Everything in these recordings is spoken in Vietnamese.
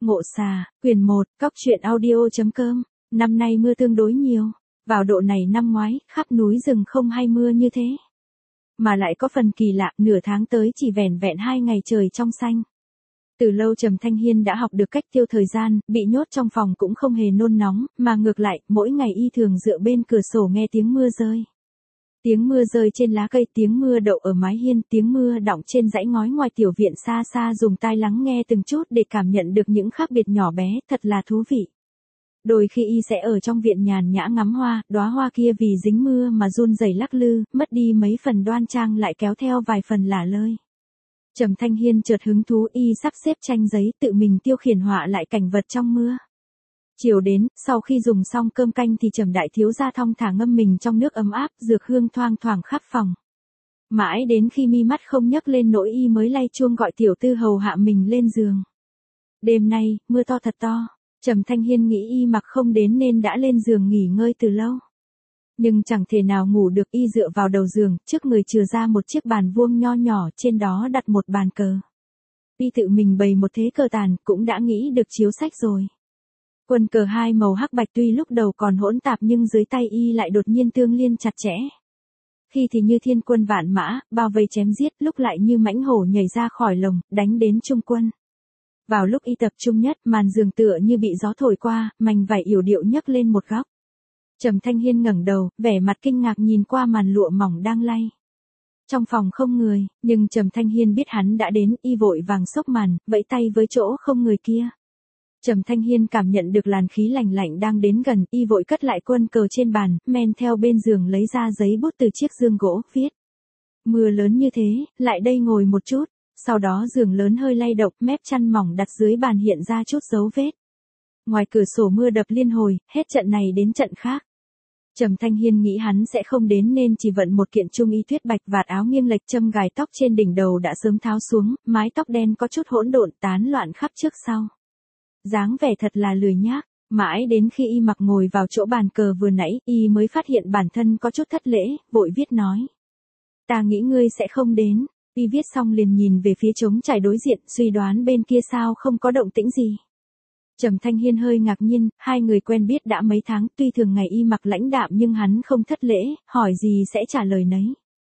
Ngộ xà, quyển 1, Cóc truyện audio.com. Năm nay mưa tương đối nhiều. Vào độ này năm ngoái, khắp núi rừng không hay mưa như thế. Mà lại có phần kỳ lạ, nửa tháng tới chỉ vẻn vẹn 2 ngày trời trong xanh. Từ lâu Trầm Thanh Hiên đã học được cách tiêu thời gian, bị nhốt trong phòng cũng không hề nôn nóng, mà ngược lại, mỗi ngày y thường dựa bên cửa sổ nghe tiếng mưa rơi. Tiếng mưa rơi trên lá cây, tiếng mưa đậu ở mái hiên, tiếng mưa đọng trên dãy ngói ngoài tiểu viện xa xa, dùng tai lắng nghe từng chút để cảm nhận được những khác biệt nhỏ bé, thật là thú vị. Đôi khi y sẽ ở trong viện nhàn nhã ngắm hoa, đóa hoa kia vì dính mưa mà run rẩy lắc lư, mất đi mấy phần đoan trang lại kéo theo vài phần lả lơi. Trầm Thanh Hiên chợt hứng thú, y sắp xếp tranh giấy, tự mình tiêu khiển họa lại cảnh vật trong mưa. Chiều đến, sau khi dùng xong cơm canh thì Trầm đại thiếu gia thong thả ngâm mình trong nước ấm áp, dược hương thoang thoảng khắp phòng. Mãi đến khi mi mắt không nhấc lên nỗi y mới lay chuông gọi tiểu tư hầu hạ mình lên giường. Đêm nay, mưa to thật to. Trầm Thanh Hiên nghĩ y mặc không đến nên đã lên giường nghỉ ngơi từ lâu. Nhưng chẳng thể nào ngủ được, y dựa vào đầu giường, trước người chừa ra một chiếc bàn vuông nho nhỏ, trên đó đặt một bàn cờ. Y tự mình bày một thế cờ tàn, cũng đã nghĩ được chiếu sách rồi. Quân cờ hai màu hắc bạch tuy lúc đầu còn hỗn tạp nhưng dưới tay y lại đột nhiên tương liên chặt chẽ. Khi thì như thiên quân vạn mã, bao vây chém giết, lúc lại như mãnh hổ nhảy ra khỏi lồng, đánh đến trung quân. Vào lúc y tập trung nhất, màn giường tựa như bị gió thổi qua, mảnh vải yểu điệu nhấc lên một góc. Trầm Thanh Hiên ngẩng đầu, vẻ mặt kinh ngạc nhìn qua màn lụa mỏng đang lay. Trong phòng không người, nhưng Trầm Thanh Hiên biết hắn đã đến, y vội vàng xốc màn, vẫy tay với chỗ không người kia. Trầm Thanh Hiên cảm nhận được làn khí lạnh lạnh đang đến gần, y vội cất lại quân cờ trên bàn, men theo bên giường lấy ra giấy bút từ chiếc giường gỗ, viết. Mưa lớn như thế, lại đây ngồi một chút. Sau đó giường lớn hơi lay động, mép chăn mỏng đặt dưới bàn hiện ra chút dấu vết. Ngoài cửa sổ mưa đập liên hồi, hết trận này đến trận khác. Trầm Thanh Hiên nghĩ hắn sẽ không đến nên chỉ vận một kiện trung y tuyết bạch, vạt áo nghiêng lệch, châm gài tóc trên đỉnh đầu đã sớm tháo xuống, mái tóc đen có chút hỗn độn tán loạn khắp trước sau. Dáng vẻ thật là lười nhác, mãi đến khi y mặc ngồi vào chỗ bàn cờ vừa nãy, y mới phát hiện bản thân có chút thất lễ, vội viết nói. Ta nghĩ ngươi sẽ không đến. Y viết xong liền nhìn về phía trống trải đối diện, suy đoán bên kia sao không có động tĩnh gì. Trầm Thanh Hiên hơi ngạc nhiên, hai người quen biết đã mấy tháng, tuy thường ngày y mặc lãnh đạm nhưng hắn không thất lễ, hỏi gì sẽ trả lời nấy.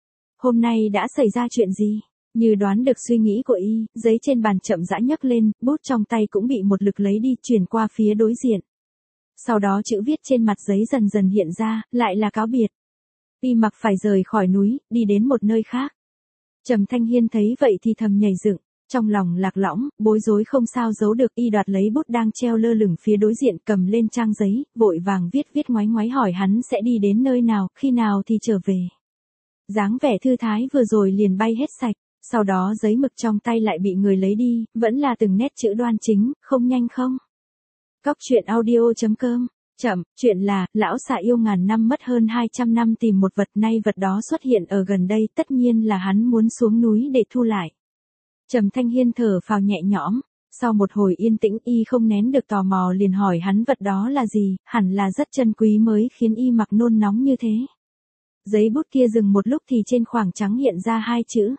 Hôm nay đã xảy ra chuyện gì? Như đoán được suy nghĩ của y, giấy trên bàn chậm rãi nhấc lên, bút trong tay cũng bị một lực lấy đi, chuyển qua phía đối diện. Sau đó chữ viết trên mặt giấy dần dần hiện ra, lại là cáo biệt. Y mặc phải rời khỏi núi, đi đến một nơi khác. Trầm Thanh Hiên thấy vậy thì thầm nhảy dựng, trong lòng lạc lõng, bối rối không sao giấu được, y đoạt lấy bút đang treo lơ lửng phía đối diện, cầm lên trang giấy, vội vàng viết ngoáy ngoáy hỏi hắn sẽ đi đến nơi nào, khi nào thì trở về. Dáng vẻ thư thái vừa rồi liền bay hết sạch, sau đó giấy mực trong tay lại bị người lấy đi, vẫn là từng nét chữ đoan chính, không nhanh không. Cóc truyện audio.com. Chậm, chuyện là, lão xà yêu ngàn năm mất hơn 200 năm tìm một vật, nay vật đó xuất hiện ở gần đây, tất nhiên là hắn muốn xuống núi để thu lại. Trầm Thanh Hiên thở phào nhẹ nhõm, sau một hồi yên tĩnh y không nén được tò mò liền hỏi hắn vật đó là gì, hẳn là rất chân quý mới khiến y mặc nôn nóng như thế. Giấy bút kia dừng một lúc thì trên khoảng trắng hiện ra hai chữ.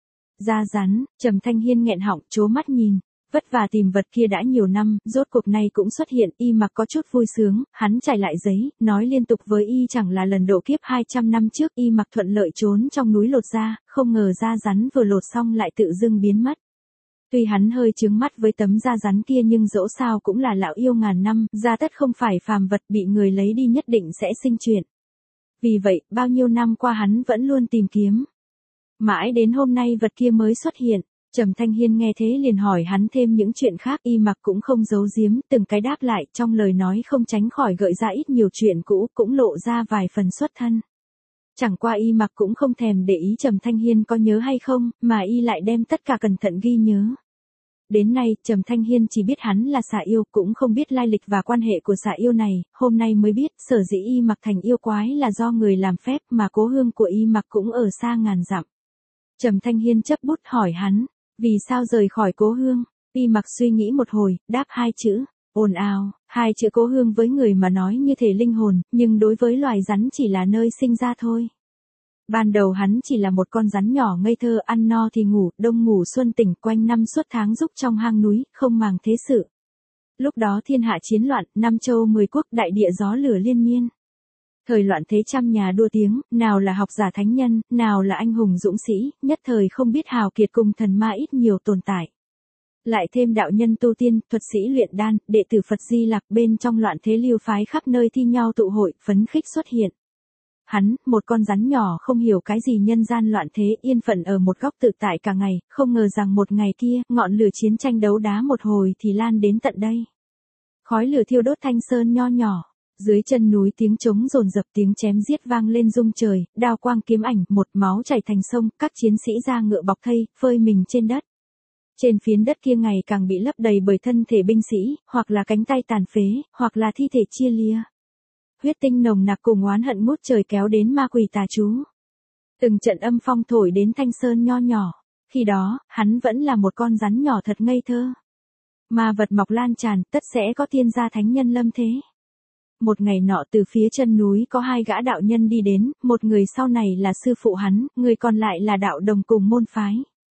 Da rắn. Trầm Thanh Hiên nghẹn họng trố mắt nhìn. Vất vả tìm vật kia đã nhiều năm, rốt cuộc này cũng xuất hiện, y mặc có chút vui sướng, hắn trải lại giấy, nói liên tục với y chẳng là lần độ kiếp 200 năm trước y mặc thuận lợi trốn trong núi lột da, không ngờ da rắn vừa lột xong lại tự dưng biến mất. Tuy hắn hơi trướng mắt với tấm da rắn kia nhưng dẫu sao cũng là lão yêu ngàn năm, da tất không phải phàm vật, bị người lấy đi nhất định sẽ sinh chuyện. Vì vậy, bao nhiêu năm qua hắn vẫn luôn tìm kiếm. Mãi đến hôm nay vật kia mới xuất hiện. Trầm Thanh Hiên nghe thế liền hỏi hắn thêm những chuyện khác, y mặc cũng không giấu giếm, từng cái đáp lại, trong lời nói không tránh khỏi gợi ra ít nhiều chuyện cũ, cũng lộ ra vài phần xuất thân. Chẳng qua y mặc cũng không thèm để ý Trầm Thanh Hiên có nhớ hay không, mà y lại đem tất cả cẩn thận ghi nhớ. Đến nay, Trầm Thanh Hiên chỉ biết hắn là xà yêu, cũng không biết lai lịch và quan hệ của xà yêu này, hôm nay mới biết, sở dĩ y mặc thành yêu quái là do người làm phép, mà cố hương của y mặc cũng ở xa ngàn dặm. Trầm Thanh Hiên chấp bút hỏi hắn. Vì sao rời khỏi cố hương? Y mặc suy nghĩ một hồi, đáp hai chữ, ồn ào. Hai chữ cố hương với người mà nói như thể linh hồn, nhưng đối với loài rắn chỉ là nơi sinh ra thôi. Ban đầu hắn chỉ là một con rắn nhỏ ngây thơ, ăn no thì ngủ, đông ngủ xuân tỉnh, quanh năm suốt tháng rúc trong hang núi, không màng thế sự. Lúc đó thiên hạ chiến loạn, năm châu 10 quốc, đại địa gió lửa liên miên. Thời loạn thế trăm nhà đua tiếng, nào là học giả thánh nhân, nào là anh hùng dũng sĩ, nhất thời không biết hào kiệt cùng thần ma ít nhiều tồn tại. Lại thêm đạo nhân tu tiên, thuật sĩ luyện đan, đệ tử Phật Di Lặc, bên trong loạn thế lưu phái khắp nơi thi nhau tụ hội, phấn khích xuất hiện. Hắn, một con rắn nhỏ không hiểu cái gì nhân gian loạn thế, yên phận ở một góc tự tại cả ngày, không ngờ rằng một ngày kia, ngọn lửa chiến tranh đấu đá một hồi thì lan đến tận đây. Khói lửa thiêu đốt Thanh Sơn nho nhỏ, dưới chân núi tiếng trống dồn dập, tiếng chém giết vang lên rung trời, đao quang kiếm ảnh, một máu chảy thành sông, các chiến sĩ ra ngựa bọc thây, phơi mình trên đất. Trên phiến đất kia ngày càng bị lấp đầy bởi thân thể binh sĩ, hoặc là cánh tay tàn phế, hoặc là thi thể chia lìa. Huyết tinh nồng nặc cùng oán hận ngút trời kéo đến ma quỷ tà chú. Từng trận âm phong thổi đến Thanh Sơn nho nhỏ, khi đó, hắn vẫn là một con rắn nhỏ thật ngây thơ. Ma vật mọc lan tràn, tất sẽ có tiên gia thánh nhân lâm thế. Một ngày nọ từ phía chân núi có 2 gã đạo nhân đi đến, một người sau này là sư phụ hắn, người còn lại là đạo đồng cùng môn phái.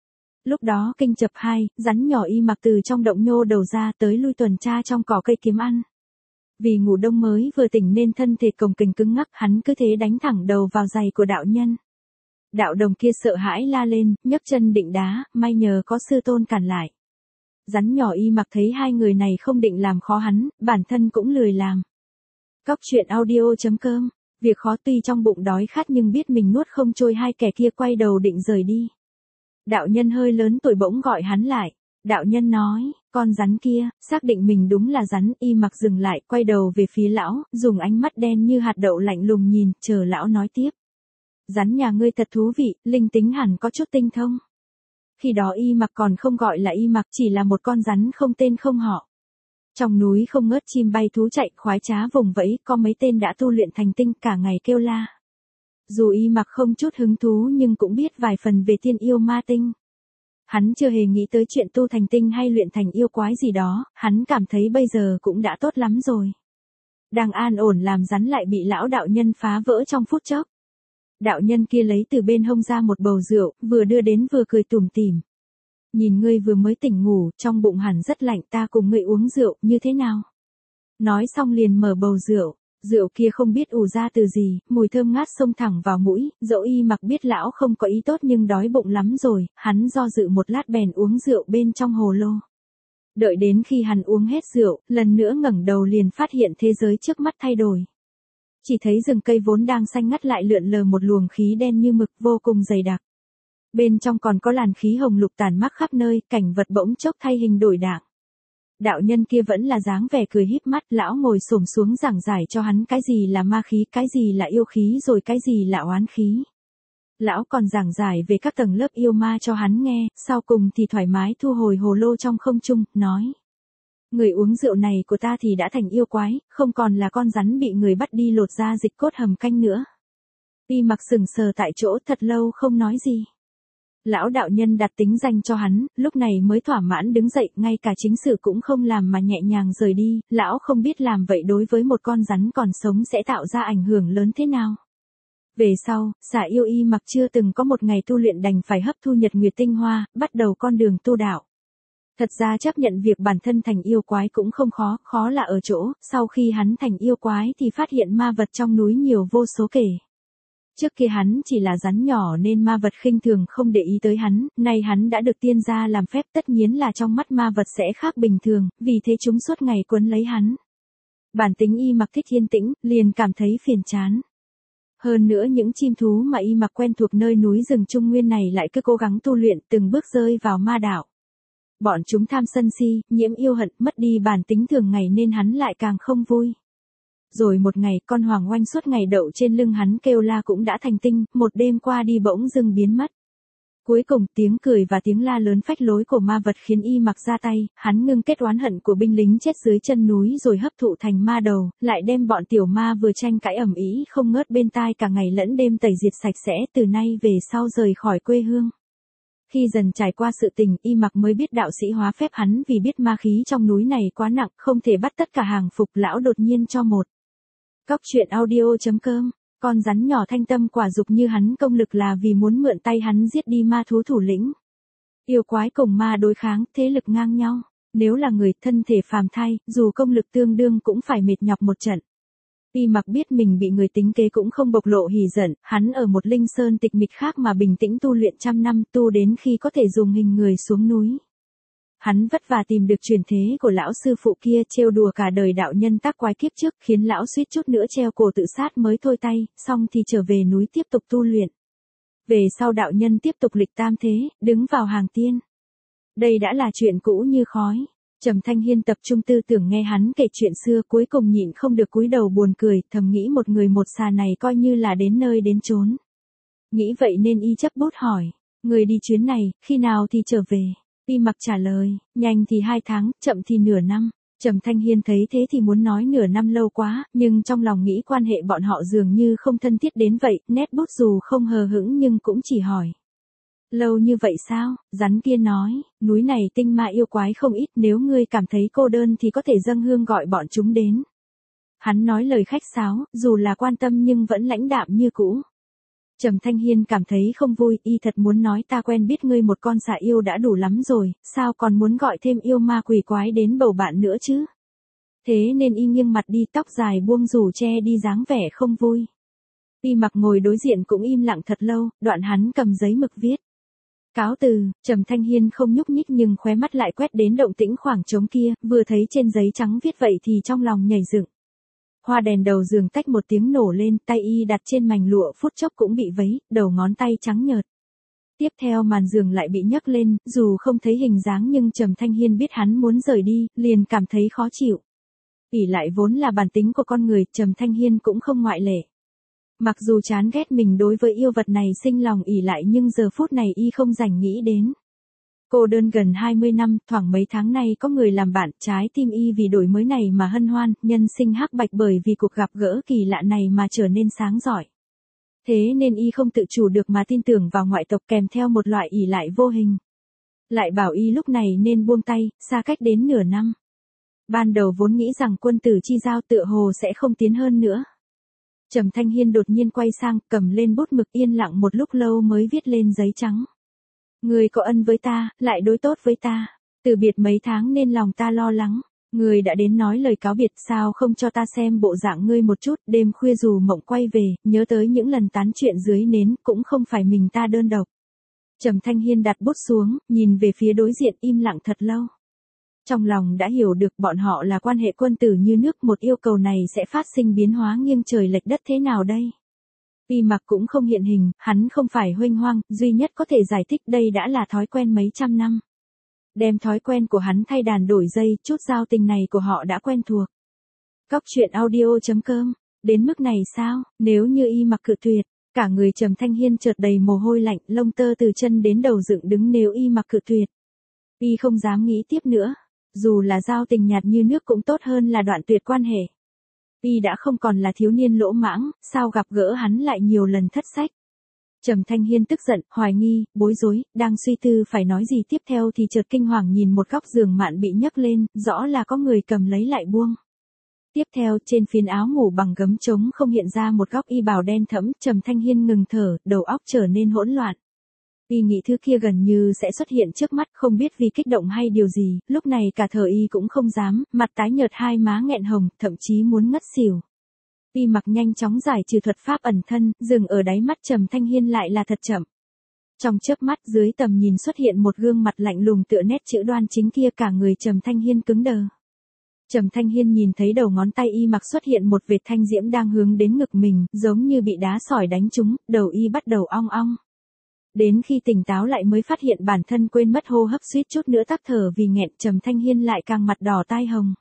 Lúc đó kinh chập 2, rắn nhỏ Y Mặc từ trong động nhô đầu ra tới lui tuần tra trong cỏ cây kiếm ăn. Vì ngủ đông mới vừa tỉnh nên thân thể cồng kềnh cứng ngắc, hắn cứ thế đánh thẳng đầu vào giày của đạo nhân. Đạo đồng kia sợ hãi la lên, nhấc chân định đá, may nhờ có sư tôn cản lại. Rắn nhỏ Y Mặc thấy 2 người này không định làm khó hắn, bản thân cũng lười làm. Cóc truyện audio.com, việc khó tuy trong bụng đói khát nhưng biết mình nuốt không trôi, 2 kẻ kia quay đầu định rời đi. Đạo nhân hơi lớn tuổi bỗng gọi hắn lại. Đạo nhân nói, con rắn kia, xác định mình đúng là rắn. Y Mặc dừng lại, quay đầu về phía lão, dùng ánh mắt đen như hạt đậu lạnh lùng nhìn, chờ lão nói tiếp. Rắn nhà ngươi thật thú vị, linh tính hẳn có chút tinh thông. Khi đó Y Mặc còn không gọi là Y Mặc, chỉ là một con rắn không tên không họ. Trong núi không ngớt chim bay thú chạy, khoái trá vùng vẫy, có mấy tên đã tu luyện thành tinh, cả ngày kêu la. Dù Y Mặc không chút hứng thú nhưng cũng biết vài phần về tiên yêu ma tinh. Hắn chưa hề nghĩ tới chuyện tu thành tinh hay luyện thành yêu quái gì đó, hắn cảm thấy bây giờ cũng đã tốt lắm rồi. Đang an ổn làm rắn lại bị lão đạo nhân phá vỡ trong phút chốc. Đạo nhân kia lấy từ bên hông ra một bầu rượu, vừa đưa đến vừa cười tủm tỉm. Nhìn ngươi vừa mới tỉnh ngủ, trong bụng hẳn rất lạnh, ta cùng ngươi uống rượu, như thế nào? Nói xong liền mở bầu rượu. Rượu kia không biết ủ ra từ gì, mùi thơm ngát xông thẳng vào mũi, dẫu Y Mặc biết lão không có ý tốt nhưng đói bụng lắm rồi, hắn do dự một lát bèn uống rượu bên trong hồ lô. Đợi đến khi hắn uống hết rượu, lần nữa ngẩng đầu liền phát hiện thế giới trước mắt thay đổi. Chỉ thấy rừng cây vốn đang xanh ngắt lại lượn lờ một luồng khí đen như mực vô cùng dày đặc. Bên trong còn có làn khí hồng lục tàn mắc khắp nơi, cảnh vật bỗng chốc thay hình đổi dạng. Đạo nhân kia vẫn là dáng vẻ cười híp mắt, lão ngồi xổm xuống giảng giải cho hắn cái gì là ma khí, cái gì là yêu khí rồi cái gì là oán khí. Lão còn giảng giải về các tầng lớp yêu ma cho hắn nghe, sau cùng thì thoải mái thu hồi hồ lô trong không trung, nói. Người uống rượu này của ta thì đã thành yêu quái, không còn là con rắn bị người bắt đi lột ra dịch cốt hầm canh nữa. Y Mặc sững sờ tại chỗ thật lâu không nói gì. Lão đạo nhân đặt tính danh cho hắn, lúc này mới thỏa mãn đứng dậy, ngay cả chính sự cũng không làm mà nhẹ nhàng rời đi, lão không biết làm vậy đối với một con rắn còn sống sẽ tạo ra ảnh hưởng lớn thế nào. Về sau, xà yêu Y Mặc chưa từng có một ngày tu luyện đành phải hấp thu nhật nguyệt tinh hoa, bắt đầu con đường tu đạo. Thật ra chấp nhận việc bản thân thành yêu quái cũng không khó, khó là ở chỗ, sau khi hắn thành yêu quái thì phát hiện ma vật trong núi nhiều vô số kể. Trước kia hắn chỉ là rắn nhỏ nên ma vật khinh thường không để ý tới hắn, nay hắn đã được tiên gia làm phép, tất nhiên là trong mắt ma vật sẽ khác bình thường, vì thế chúng suốt ngày quấn lấy hắn. Bản tính Y Mặc thích yên tĩnh, liền cảm thấy phiền chán. Hơn nữa những chim thú mà Y Mặc quen thuộc nơi núi rừng Trung Nguyên này lại cứ cố gắng tu luyện, từng bước rơi vào ma đạo. Bọn chúng tham sân si, nhiễm yêu hận, mất đi bản tính thường ngày nên hắn lại càng không vui. Rồi một ngày, con hoàng oanh suốt ngày đậu trên lưng hắn kêu la cũng đã thành tinh, một đêm qua đi bỗng dưng biến mất. Cuối cùng, tiếng cười và tiếng la lớn phách lối của ma vật khiến Y Mặc ra tay, hắn ngưng kết oán hận của binh lính chết dưới chân núi rồi hấp thụ thành ma đầu, lại đem bọn tiểu ma vừa tranh cãi ầm ĩ không ngớt bên tai cả ngày lẫn đêm tẩy diệt sạch sẽ, từ nay về sau rời khỏi quê hương. Khi dần trải qua sự tình, Y Mặc mới biết đạo sĩ hóa phép hắn vì biết ma khí trong núi này quá nặng, không thể bắt tất cả hàng phục, lão đột nhiên cho một. Cóc truyện audio.com, con rắn nhỏ thanh tâm quả dục như hắn công lực là vì muốn mượn tay hắn giết đi ma thú thủ lĩnh. Yêu quái cùng ma đối kháng, thế lực ngang nhau. Nếu là người thân thể phàm thai, dù công lực tương đương cũng phải mệt nhọc một trận. Y Mặc biết mình bị người tính kế cũng không bộc lộ hỉ giận, hắn ở một linh sơn tịch mịch khác mà bình tĩnh tu luyện trăm năm, tu đến khi có thể dùng hình người xuống núi. Hắn vất vả tìm được truyền thế của lão sư phụ kia, trêu đùa cả đời đạo nhân tác quái kiếp trước, khiến lão suýt chút nữa treo cổ tự sát mới thôi tay, xong thì trở về núi tiếp tục tu luyện. Về sau đạo nhân tiếp tục lịch tam thế, đứng vào hàng tiên. Đây đã là chuyện cũ như khói. Trầm Thanh Hiên tập trung tư tưởng nghe hắn kể chuyện xưa, cuối cùng nhịn không được cúi đầu buồn cười, thầm nghĩ một người một xà này coi như là đến nơi đến chốn. Nghĩ vậy nên y chấp bút hỏi, người đi chuyến này, khi nào thì trở về? Y Mặc trả lời, nhanh thì 2 tháng, chậm thì nửa năm. Trầm Thanh Hiên thấy thế thì muốn nói nửa năm lâu quá, nhưng trong lòng nghĩ quan hệ bọn họ dường như không thân thiết đến vậy, nét bút dù không hờ hững nhưng cũng chỉ hỏi. Lâu như vậy sao? Rắn kia nói, núi này tinh ma yêu quái không ít, nếu ngươi cảm thấy cô đơn thì có thể dâng hương gọi bọn chúng đến. Hắn nói lời khách sáo, dù là quan tâm nhưng vẫn lãnh đạm như cũ. Trầm Thanh Hiên cảm thấy không vui, y thật muốn nói ta quen biết ngươi một con xà yêu đã đủ lắm rồi, sao còn muốn gọi thêm yêu ma quỷ quái đến bầu bạn nữa chứ? Thế nên y nghiêng mặt đi, tóc dài buông rủ che đi dáng vẻ không vui. Y Mặc ngồi đối diện cũng im lặng thật lâu, đoạn hắn cầm giấy mực viết. Cáo từ. Trầm Thanh Hiên không nhúc nhích nhưng khóe mắt lại quét đến động tĩnh khoảng trống kia, vừa thấy trên giấy trắng viết vậy thì trong lòng nhảy dựng. Hoa đèn đầu giường tách một tiếng nổ lên, tay y đặt trên mành lụa phút chốc cũng bị vấy, đầu ngón tay trắng nhợt. Tiếp theo màn giường lại bị nhấc lên, dù không thấy hình dáng nhưng Trầm Thanh Hiên biết hắn muốn rời đi, liền cảm thấy khó chịu. Ỷ lại vốn là bản tính của con người, Trầm Thanh Hiên cũng không ngoại lệ. Mặc dù chán ghét mình đối với yêu vật này sinh lòng ỷ lại nhưng giờ phút này y không rảnh nghĩ đến. Cô đơn gần 20 năm, thoảng mấy tháng nay có người làm bạn, trái tim y vì đổi mới này mà hân hoan, nhân sinh hắc bạch bởi vì cuộc gặp gỡ kỳ lạ này mà trở nên sáng giỏi. Thế nên y không tự chủ được mà tin tưởng vào ngoại tộc kèm theo một loại ỷ lại vô hình. Lại bảo y lúc này nên buông tay, xa cách đến nửa năm. Ban đầu vốn nghĩ rằng quân tử chi giao tựa hồ sẽ không tiến hơn nữa. Trầm Thanh Hiên đột nhiên quay sang, cầm lên bút mực yên lặng một lúc lâu mới viết lên giấy trắng. Người có ân với ta, lại đối tốt với ta. Từ biệt mấy tháng nên lòng ta lo lắng. Người đã đến nói lời cáo biệt, sao không cho ta xem bộ dạng ngươi một chút, đêm khuya dù mộng quay về, nhớ tới những lần tán chuyện dưới nến, cũng không phải mình ta đơn độc. Trầm Thanh Hiên đặt bút xuống, nhìn về phía đối diện im lặng thật lâu. Trong lòng đã hiểu được bọn họ là quan hệ quân tử như nước, một yêu cầu này sẽ phát sinh biến hóa nghiêng trời lệch đất thế nào đây? Y Mặc cũng không hiện hình, hắn không phải huênh hoang, duy nhất có thể giải thích đây đã là thói quen mấy trăm năm. Đem thói quen của hắn thay đàn đổi dây, chút giao tình này của họ đã quen thuộc. Cóc truyện audio.com, đến mức này sao? Nếu như Y Mặc cự tuyệt, cả người Trầm Thanh Hiên chợt đầy mồ hôi lạnh, lông tơ từ chân đến đầu dựng đứng. Nếu Y Mặc cự tuyệt, y không dám nghĩ tiếp nữa. Dù là giao tình nhạt như nước cũng tốt hơn là đoạn tuyệt quan hệ. Y đã không còn là thiếu niên lỗ mãng, sao gặp gỡ hắn lại nhiều lần thất sách. Trầm Thanh Hiên tức giận, hoài nghi, bối rối, đang suy tư phải nói gì tiếp theo thì chợt kinh hoàng nhìn một góc giường mạn bị nhấc lên, rõ là có người cầm lấy lại buông. Tiếp theo trên phiến áo ngủ bằng gấm trống không hiện ra một góc y bào đen thẫm, Trầm Thanh Hiên ngừng thở, đầu óc trở nên hỗn loạn. Y nghĩ thứ kia gần như sẽ xuất hiện trước mắt, không biết vì kích động hay điều gì, lúc này cả thở y cũng không dám, mặt tái nhợt, hai má nghẹn hồng, thậm chí muốn ngất xỉu. Y Mặc nhanh chóng giải trừ thuật pháp ẩn thân, dừng ở đáy mắt Trầm Thanh Hiên lại là thật chậm. Trong chớp mắt dưới tầm nhìn xuất hiện một gương mặt lạnh lùng tựa nét chữ đoan chính kia, cả người Trầm Thanh Hiên cứng đờ. Trầm Thanh Hiên nhìn thấy đầu ngón tay Y Mặc xuất hiện một vệt thanh diễm đang hướng đến ngực mình, giống như bị đá sỏi đánh trúng, đầu y bắt đầu ong ong. Đến khi tỉnh táo lại mới phát hiện bản thân quên mất hô hấp, suýt chút nữa tắc thở vì nghẹn, Trầm Thanh Hiên lại càng mặt đỏ tai hồng.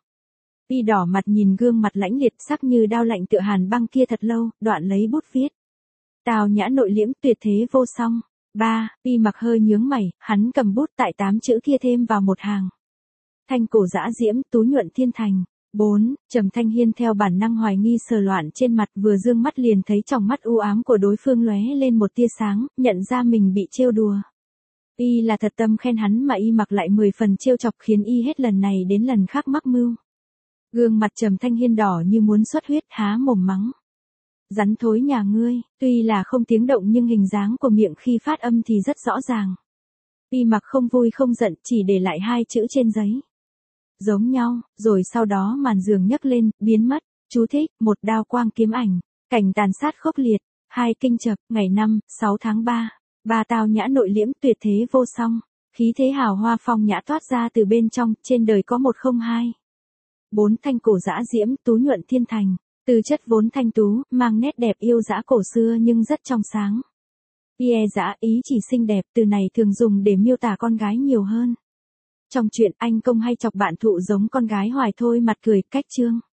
Y đỏ mặt nhìn gương mặt lãnh liệt sắc như đao lạnh tựa hàn băng kia thật lâu, đoạn lấy bút viết. Tào nhã nội liễm, tuyệt thế vô song. 3. Y Mặc hơi nhướng mày, hắn cầm bút tại 8 chữ kia thêm vào một hàng. Thanh cổ dã diễm, tú nhuận thiên thành. 4. Trầm Thanh Hiên theo bản năng hoài nghi sờ loạn trên mặt, vừa dương mắt liền thấy trong mắt u ám của đối phương lóe lên một tia sáng, nhận ra mình bị trêu đùa. Y là thật tâm khen hắn mà Y Mặc lại 10 phần trêu chọc, khiến y hết lần này đến lần khác mắc mưu. Gương mặt Trầm Thanh Hiên đỏ như muốn xuất huyết, há mồm mắng. Rắn thối nhà ngươi, tuy là không tiếng động nhưng hình dáng của miệng khi phát âm thì rất rõ ràng. Y Mặc không vui không giận, chỉ để lại 2 chữ trên giấy. Giống nhau, rồi sau đó màn giường nhấc lên, biến mất. Chú thích, một đao quang kiếm ảnh. Cảnh tàn sát khốc liệt. Hai kinh chập, ngày 5, 6 tháng 3. Ba tao nhã nội liễm tuyệt thế vô song. Khí thế hào hoa phong nhã toát ra từ bên trong, trên đời có một không hai. 4 thanh cổ dã diễm, tú nhuận thiên thành. Từ chất vốn thanh tú, mang nét đẹp yêu dã cổ xưa nhưng rất trong sáng. Ie dã ý chỉ xinh đẹp, từ này thường dùng để miêu tả con gái nhiều hơn. Trong truyện anh công hay chọc bạn thụ giống con gái hoài thôi mặt cười, cách chương.